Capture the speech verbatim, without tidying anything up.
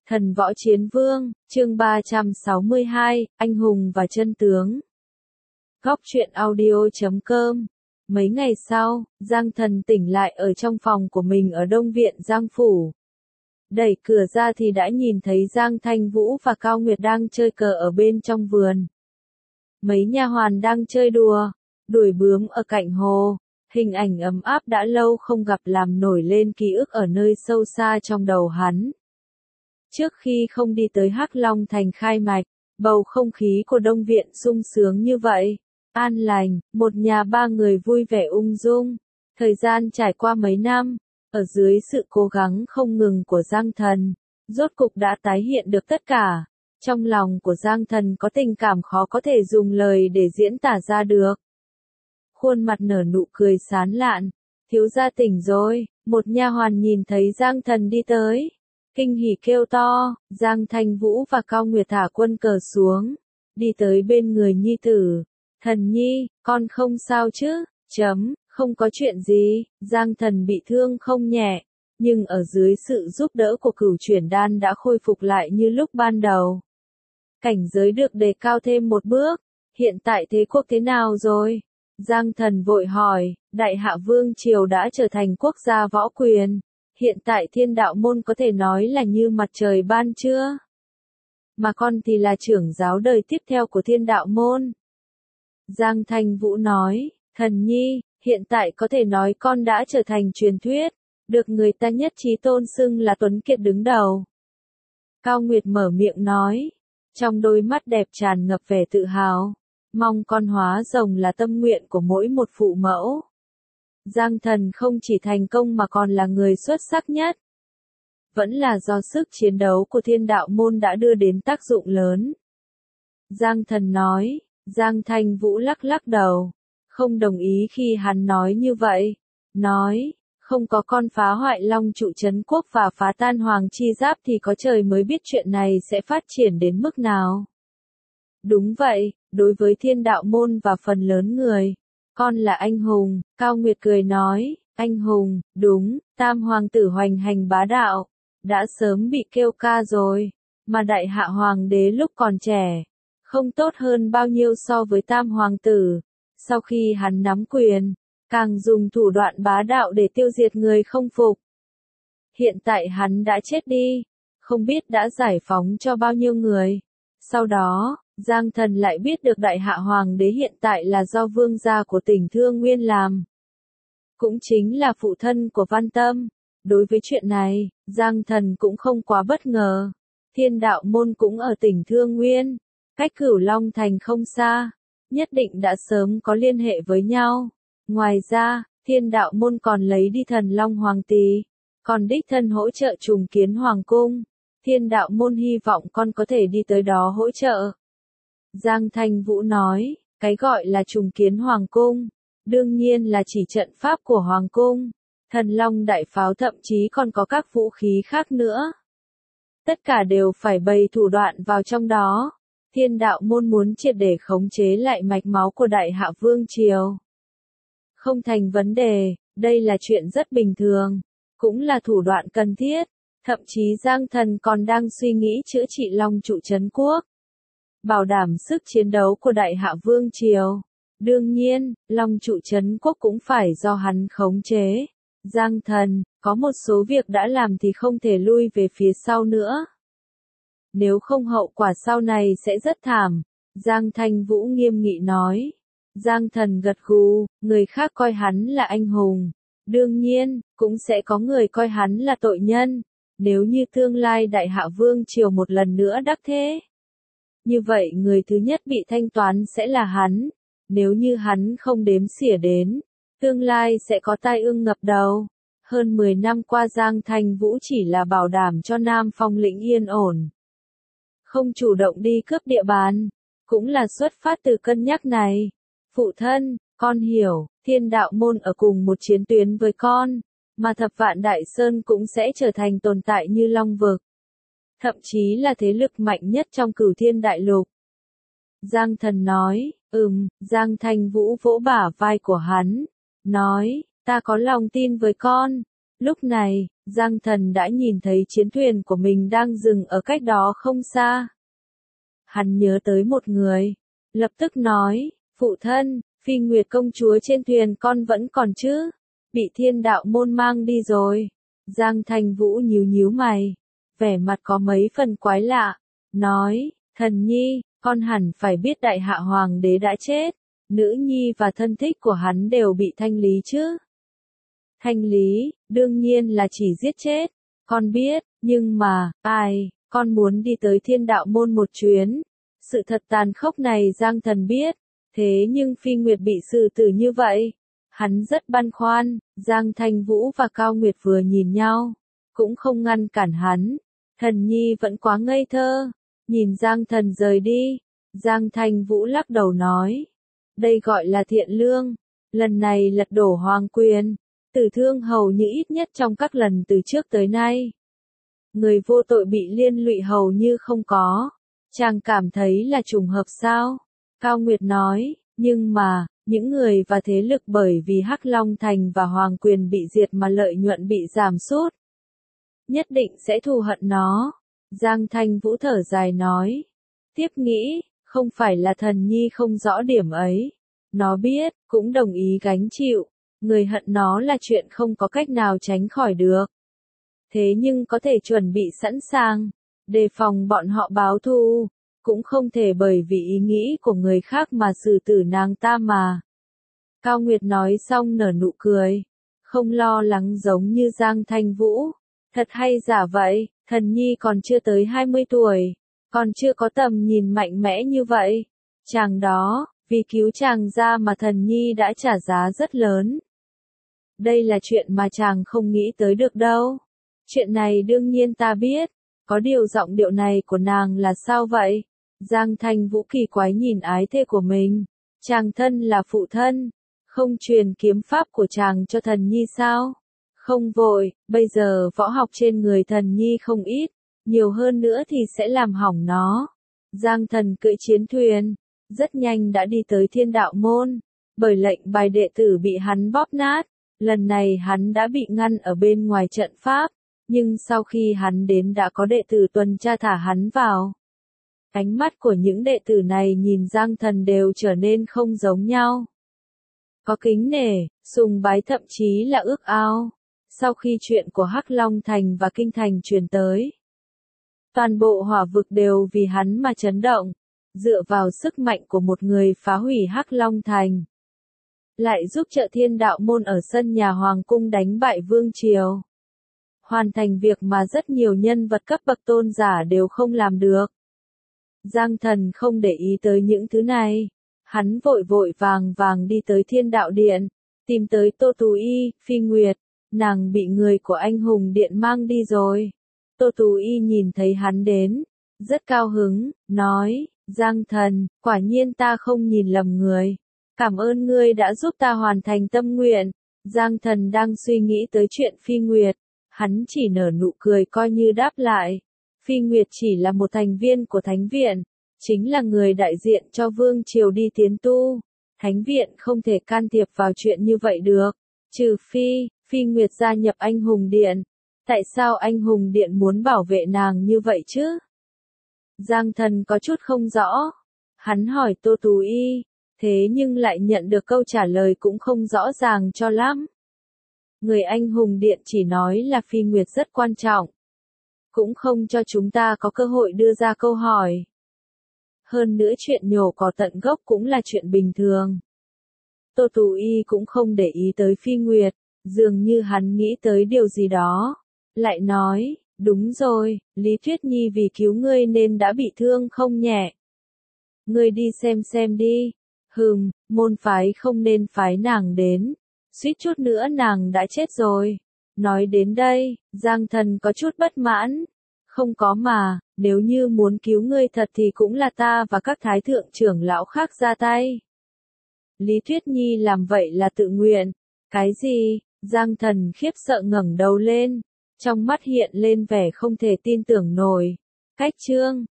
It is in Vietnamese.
Thần võ chiến vương, chương ba trăm sáu mươi hai, anh hùng và chân tướng. Góc truyện audio chấm com. Mấy ngày sau, Giang Thần tỉnh lại ở trong phòng của mình ở Đông Viện Giang Phủ. Đẩy cửa ra thì đã nhìn thấy Giang Thanh Vũ và Cao Nguyệt đang chơi cờ ở bên trong vườn. Mấy nha hoàn đang chơi đùa, đuổi bướm ở cạnh hồ. Hình ảnh ấm áp đã lâu không gặp làm nổi lên ký ức ở nơi sâu xa trong đầu hắn. Trước khi không đi tới Hắc Long Thành khai mạch, bầu không khí của Đông Viện sung sướng như vậy. An lành, một nhà ba người vui vẻ ung dung. Thời gian trải qua mấy năm, ở dưới sự cố gắng không ngừng của Giang Thần, rốt cục đã tái hiện được tất cả. Trong lòng của Giang Thần có tình cảm khó có thể dùng lời để diễn tả ra được. Khuôn mặt nở nụ cười sán lạn, thiếu gia tỉnh rồi, một nha hoàn nhìn thấy Giang Thần đi tới. Kinh hỉ kêu to, Giang Thanh Vũ và Cao Nguyệt thả quân cờ xuống, đi tới bên người nhi tử. Thần nhi, con không sao chứ, chấm, không có chuyện gì, Giang Thần bị thương không nhẹ, nhưng ở dưới sự giúp đỡ của Cửu Chuyển Đan đã khôi phục lại như lúc ban đầu. Cảnh giới được đề cao thêm một bước, hiện tại thế cuộc thế nào rồi? Giang Thần vội hỏi, Đại Hạ Vương Triều đã trở thành quốc gia võ quyền. Hiện tại Thiên Đạo Môn có thể nói là như mặt trời ban trưa. Mà con thì là trưởng giáo đời tiếp theo của Thiên Đạo Môn. Giang Thanh Vũ nói, thần nhi, hiện tại có thể nói con đã trở thành truyền thuyết, được người ta nhất trí tôn xưng là Tuấn Kiệt đứng đầu. Cao Nguyệt mở miệng nói, trong đôi mắt đẹp tràn ngập vẻ tự hào, mong con hóa rồng là tâm nguyện của mỗi một phụ mẫu. Giang Thần không chỉ thành công mà còn là người xuất sắc nhất. Vẫn là do sức chiến đấu của Thiên Đạo Môn đã đưa đến tác dụng lớn. Giang Thần nói, Giang Thanh Vũ lắc lắc đầu, không đồng ý khi hắn nói như vậy. Nói, không có con phá hoại Long Trụ Trấn Quốc và phá tan Hoàng Chi Giáp thì có trời mới biết chuyện này sẽ phát triển đến mức nào. Đúng vậy, đối với Thiên Đạo Môn và phần lớn người. Con là anh hùng, Cao Nguyệt cười nói, anh hùng, đúng, Tam Hoàng tử hoành hành bá đạo, đã sớm bị kêu ca rồi, mà Đại Hạ Hoàng đế lúc còn trẻ, không tốt hơn bao nhiêu so với Tam Hoàng tử, sau khi hắn nắm quyền, càng dùng thủ đoạn bá đạo để tiêu diệt người không phục. Hiện tại hắn đã chết đi, không biết đã giải phóng cho bao nhiêu người, sau đó, Giang Thần lại biết được Đại Hạ Hoàng đế hiện tại là do vương gia của tỉnh Thương Nguyên làm. Cũng chính là phụ thân của Văn Tâm. Đối với chuyện này, Giang Thần cũng không quá bất ngờ. Thiên Đạo Môn cũng ở tỉnh Thương Nguyên, cách Cửu Long Thành không xa, nhất định đã sớm có liên hệ với nhau. Ngoài ra, Thiên Đạo Môn còn lấy đi Thần Long Hoàng Tỳ, còn đích thân hỗ trợ trùng kiến Hoàng Cung. Thiên Đạo Môn hy vọng con có thể đi tới đó hỗ trợ. Giang Thanh Vũ nói, cái gọi là trùng kiến Hoàng Cung, đương nhiên là chỉ trận pháp của Hoàng Cung, Thần Long Đại Pháo thậm chí còn có các vũ khí khác nữa. Tất cả đều phải bày thủ đoạn vào trong đó. Thiên Đạo Môn muốn triệt để khống chế lại mạch máu của Đại Hạ Vương Triều. Không thành vấn đề, đây là chuyện rất bình thường, cũng là thủ đoạn cần thiết. Thậm chí Giang Thần còn đang suy nghĩ chữa trị Long Trụ Trấn Quốc, bảo đảm sức chiến đấu của Đại Hạ Vương Triều. Đương nhiên, Long Trụ Trấn Quốc cũng phải do hắn khống chế. Giang Thần, có một số việc đã làm thì không thể lui về phía sau nữa. Nếu không hậu quả sau này sẽ rất thảm. Giang Thanh Vũ nghiêm nghị nói. Giang Thần gật gù, người khác coi hắn là anh hùng. Đương nhiên, cũng sẽ có người coi hắn là tội nhân. Nếu như tương lai Đại Hạ Vương Triều một lần nữa đắc thế, như vậy người thứ nhất bị thanh toán sẽ là hắn. Nếu như hắn không đếm xỉa đến, tương lai sẽ có tai ương ngập đầu. Hơn mười năm qua Giang Thanh Vũ chỉ là bảo đảm cho Nam Phong lĩnh yên ổn, không chủ động đi cướp địa bàn, cũng là xuất phát từ cân nhắc này. Phụ thân, con hiểu, Thiên Đạo Môn ở cùng một chiến tuyến với con, mà Thập Vạn Đại Sơn cũng sẽ trở thành tồn tại như Long Vực, thậm chí là thế lực mạnh nhất trong Cửu Thiên Đại Lục. Giang Thần nói, ừm, Giang Thanh Vũ vỗ bả vai của hắn, nói, ta có lòng tin với con. Lúc này, Giang Thần đã nhìn thấy chiến thuyền của mình đang dừng ở cách đó không xa. Hắn nhớ tới một người, lập tức nói, phụ thân, Phi Nguyệt công chúa trên thuyền con vẫn còn chứ, bị thiên đạo môn mang đi rồi. Giang Thành Vũ nhíu nhíu mày, vẻ mặt có mấy phần quái lạ, nói, thần nhi, con hẳn phải biết đại hạ hoàng đế đã chết, nữ nhi và thân thích của hắn đều bị thanh lý chứ. Thanh lý, đương nhiên là chỉ giết chết, con biết, nhưng mà, ai, con muốn đi tới thiên đạo môn một chuyến. Sự thật tàn khốc này Giang Thần biết, thế nhưng Phi Nguyệt bị xử tử như vậy. Hắn rất băn khoăn, Giang Thanh Vũ và Cao Nguyệt vừa nhìn nhau, cũng không ngăn cản hắn. Thần nhi vẫn quá ngây thơ, nhìn Giang Thần rời đi, Giang Thanh Vũ lắc đầu nói, đây gọi là thiện lương, lần này lật đổ hoàng quyền, tử thương hầu như ít nhất trong các lần từ trước tới nay. Người vô tội bị liên lụy hầu như không có, chàng cảm thấy là trùng hợp sao? Cao Nguyệt nói, nhưng mà, những người và thế lực bởi vì Hắc Long Thành và Hoàng Quyền bị diệt mà lợi nhuận bị giảm sút. Nhất định sẽ thù hận nó. Giang Thanh Vũ thở dài nói. Tiếp nghĩ, không phải là thần nhi không rõ điểm ấy. Nó biết, cũng đồng ý gánh chịu. Người hận nó là chuyện không có cách nào tránh khỏi được. Thế nhưng có thể chuẩn bị sẵn sàng, đề phòng bọn họ báo thù. Cũng không thể bởi vì ý nghĩ của người khác mà xử tử nàng ta mà. Cao Nguyệt nói xong nở nụ cười, không lo lắng giống như Giang Thanh Vũ. Thật hay giả vậy, thần nhi còn chưa tới hai mươi tuổi, còn chưa có tầm nhìn mạnh mẽ như vậy. Chàng đó, vì cứu chàng ra mà thần nhi đã trả giá rất lớn. Đây là chuyện mà chàng không nghĩ tới được đâu. Chuyện này đương nhiên ta biết, có điều giọng điệu này của nàng là sao vậy? Giang Thanh Vũ kỳ quái nhìn ái thê của mình. Chàng thân là phụ thân, không truyền kiếm pháp của chàng cho thần nhi sao? Không vội, bây giờ võ học trên người thần nhi không ít, nhiều hơn nữa thì sẽ làm hỏng nó. Giang Thần cưỡi chiến thuyền, rất nhanh đã đi tới thiên đạo môn, bởi lệnh bài đệ tử bị hắn bóp nát. Lần này hắn đã bị ngăn ở bên ngoài trận pháp, nhưng sau khi hắn đến đã có đệ tử tuần tra thả hắn vào. Ánh mắt của những đệ tử này nhìn Giang Thần đều trở nên không giống nhau. Có kính nể, sùng bái thậm chí là ước ao. Sau khi chuyện của Hắc Long Thành và Kinh Thành truyền tới, toàn bộ hỏa vực đều vì hắn mà chấn động, dựa vào sức mạnh của một người phá hủy Hắc Long Thành, lại giúp trợ thiên đạo môn ở sân nhà Hoàng cung đánh bại Vương Triều. Hoàn thành việc mà rất nhiều nhân vật cấp bậc tôn giả đều không làm được. Giang Thần không để ý tới những thứ này. Hắn vội vội vàng vàng đi tới thiên đạo điện, tìm tới Tô Tú Y, Phi Nguyệt, nàng bị người của anh hùng điện mang đi rồi. Tô Tú Y nhìn thấy hắn đến, rất cao hứng, nói, Giang Thần, quả nhiên ta không nhìn lầm người. Cảm ơn ngươi đã giúp ta hoàn thành tâm nguyện. Giang Thần đang suy nghĩ tới chuyện Phi Nguyệt, hắn chỉ nở nụ cười coi như đáp lại. Phi Nguyệt chỉ là một thành viên của Thánh Viện, chính là người đại diện cho Vương Triều đi tiến tu. Thánh Viện không thể can thiệp vào chuyện như vậy được, trừ phi, Phi Nguyệt gia nhập anh hùng điện. Tại sao anh hùng điện muốn bảo vệ nàng như vậy chứ? Giang Thần có chút không rõ. Hắn hỏi Tô Tú Y, thế nhưng lại nhận được câu trả lời cũng không rõ ràng cho lắm. Người anh hùng điện chỉ nói là Phi Nguyệt rất quan trọng, cũng không cho chúng ta có cơ hội đưa ra câu hỏi. Hơn nữa chuyện nhổ cỏ tận gốc cũng là chuyện bình thường. Tô Tú Y cũng không để ý tới Phi Nguyệt, dường như hắn nghĩ tới điều gì đó. Lại nói, đúng rồi, Lý Tuyết Nhi vì cứu ngươi nên đã bị thương không nhẹ. Ngươi đi xem xem đi. Hừm, môn phái không nên phái nàng đến. Suýt chút nữa nàng đã chết rồi. Nói đến đây, Giang Thần có chút bất mãn. Không có mà, nếu như muốn cứu ngươi thật thì cũng là ta và các thái thượng trưởng lão khác ra tay. Lý Tuyết Nhi làm vậy là tự nguyện. Cái gì? Giang Thần khiếp sợ ngẩng đầu lên, trong mắt hiện lên vẻ không thể tin tưởng nổi. Cách chương